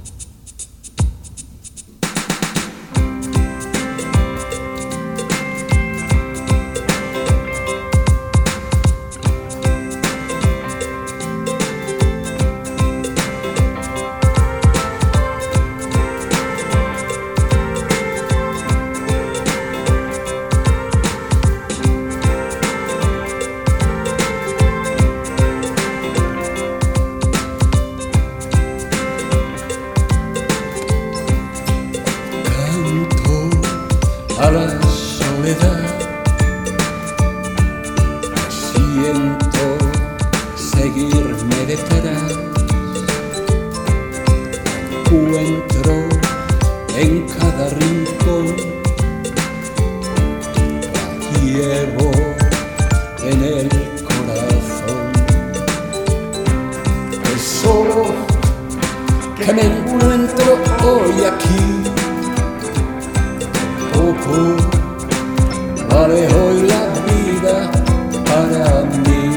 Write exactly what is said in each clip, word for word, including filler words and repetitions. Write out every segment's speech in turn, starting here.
A la soledad siento seguirme detrás, encuentro en cada rincón, la llevo en el corazón. Es solo que me encuentro hoy aquí. Poco vale hoy la vida para mí.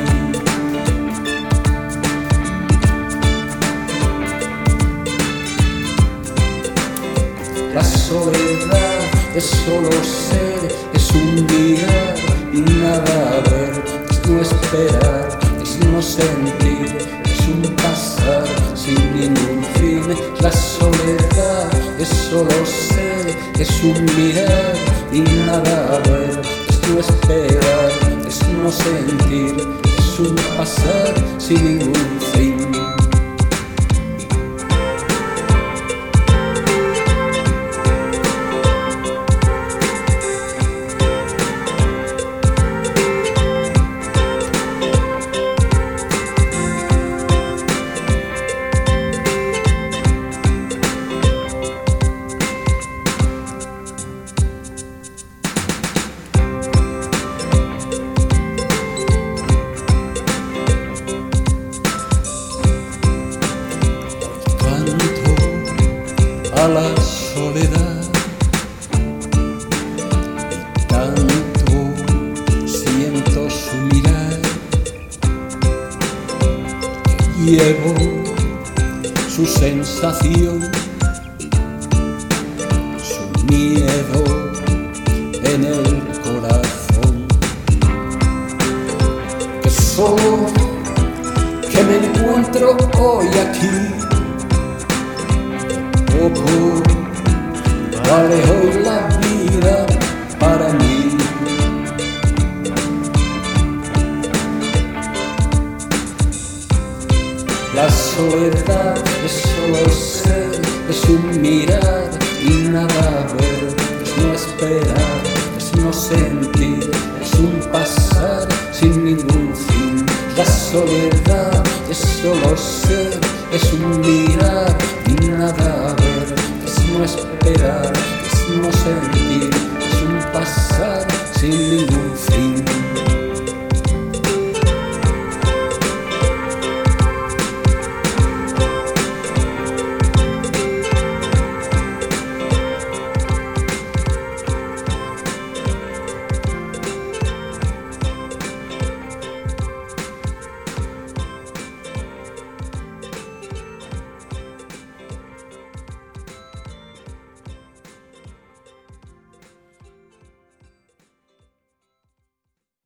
La soledad es solo ser, es un mirar y nada ver, es no esperar, es no sentir, es un pasar sin ningún fin. La soledad es solo ser, es un mirar y nada ver, es no esperar, es no sentir, es un pasar sin ningún fin. A la soledad y tanto siento su mirar, llevo su sensación, su miedo en el corazón. Que solo que me encuentro hoy aquí. Poco vale hoy la vida para mí. La soledad es solo ser, es un mirar y nada ver, es no esperar, es no sentir, es un pasar sin ningún fin. La soledad es solo ser, es un mirar y nada ver, es no esperar, es no sentir, es un pasar sin ningún fin.